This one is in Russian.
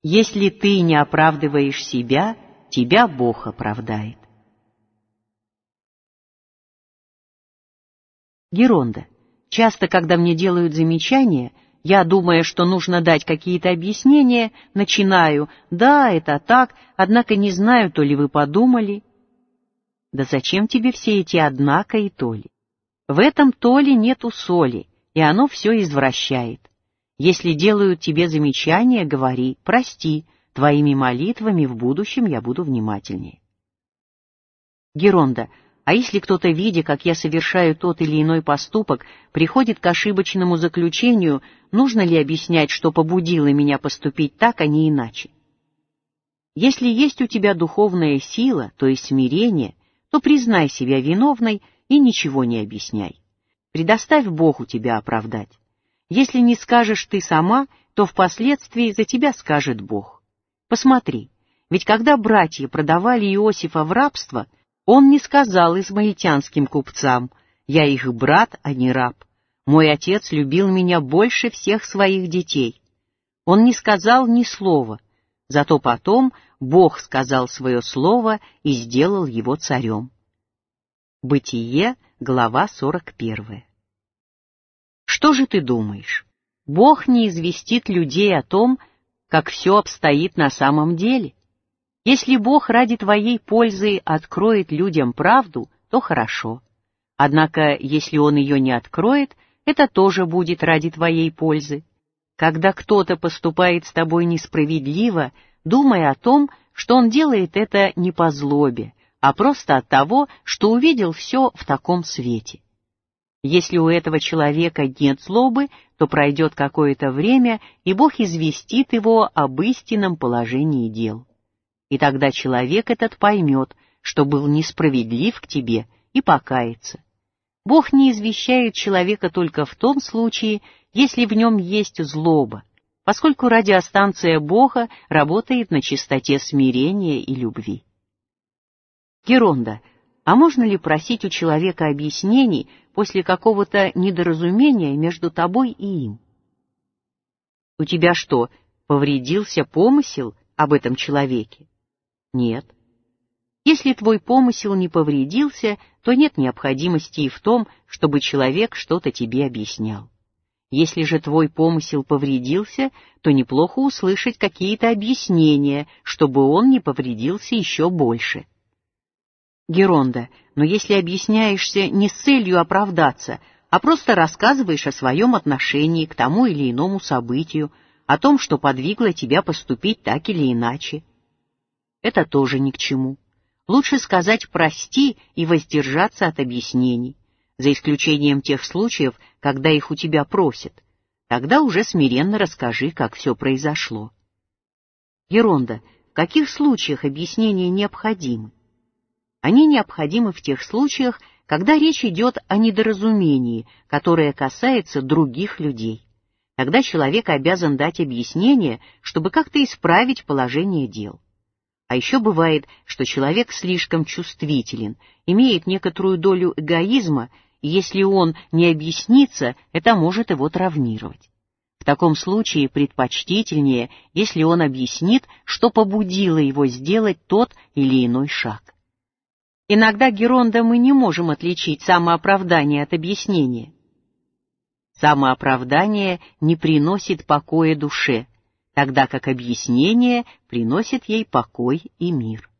Если ты не оправдываешь себя, тебя Бог оправдает. Геронда. Часто, когда мне делают замечания, я, думая, что нужно дать какие-то объяснения, начинаю: «Да, это так, однако не знаю, то ли вы подумали». Да зачем тебе все эти «однако» и «то ли»? В этом «то ли» нету соли, и оно все извращает. Если делают тебе замечания, говори: «Прости, твоими молитвами в будущем я буду внимательнее». Геронда. А если кто-то, видя, как я совершаю тот или иной поступок, приходит к ошибочному заключению, нужно ли объяснять, что побудило меня поступить так, а не иначе? Если есть у тебя духовная сила, то есть смирение, то признай себя виновной и ничего не объясняй. Предоставь Богу тебя оправдать. Если не скажешь ты сама, то впоследствии за тебя скажет Бог. Посмотри, ведь когда братья продавали Иосифа в рабство, он не сказал измаильтянским купцам: «Я их брат, а не раб. Мой отец любил меня больше всех своих детей». Он не сказал ни слова, зато потом Бог сказал свое слово и сделал его царем. Бытие, глава 41. Что же ты думаешь? Бог не известит людей о том, как все обстоит на самом деле? Если Бог ради твоей пользы откроет людям правду, то хорошо. Однако, если Он ее не откроет, это тоже будет ради твоей пользы. Когда кто-то поступает с тобой несправедливо, думай о том, что он делает это не по злобе, а просто от того, что увидел все в таком свете. Если у этого человека нет злобы, то пройдет какое-то время, и Бог известит его об истинном положении дел. И тогда человек этот поймет, что был несправедлив к тебе, и покается. Бог не извещает человека только в том случае, если в нем есть злоба, поскольку радиостанция Бога работает на частоте смирения и любви. Геронда. А можно ли просить у человека объяснений после какого-то недоразумения между тобой и им? У тебя что, повредился помысел об этом человеке? Нет. Если твой помысел не повредился, то нет необходимости и в том, чтобы человек что-то тебе объяснял. Если же твой помысел повредился, то неплохо услышать какие-то объяснения, чтобы он не повредился еще больше. Геронда. Но если объясняешься не с целью оправдаться, а просто рассказываешь о своем отношении к тому или иному событию, о том, что подвигло тебя поступить так или иначе, это тоже ни к чему. Лучше сказать «прости» и воздержаться от объяснений, за исключением тех случаев, когда их у тебя просят. Тогда уже смиренно расскажи, как все произошло. Геронда. В каких случаях объяснения необходимы? Они необходимы в тех случаях, когда речь идет о недоразумении, которое касается других людей. Тогда человек обязан дать объяснение, чтобы как-то исправить положение дел. А еще бывает, что человек слишком чувствителен, имеет некоторую долю эгоизма, и если он не объяснится, это может его травмировать. В таком случае предпочтительнее, если он объяснит, что побудило его сделать тот или иной шаг. Иногда, Геронда, мы не можем отличить самооправдание от объяснения. Самооправдание не приносит покоя душе, тогда как объяснение приносит ей покой и мир.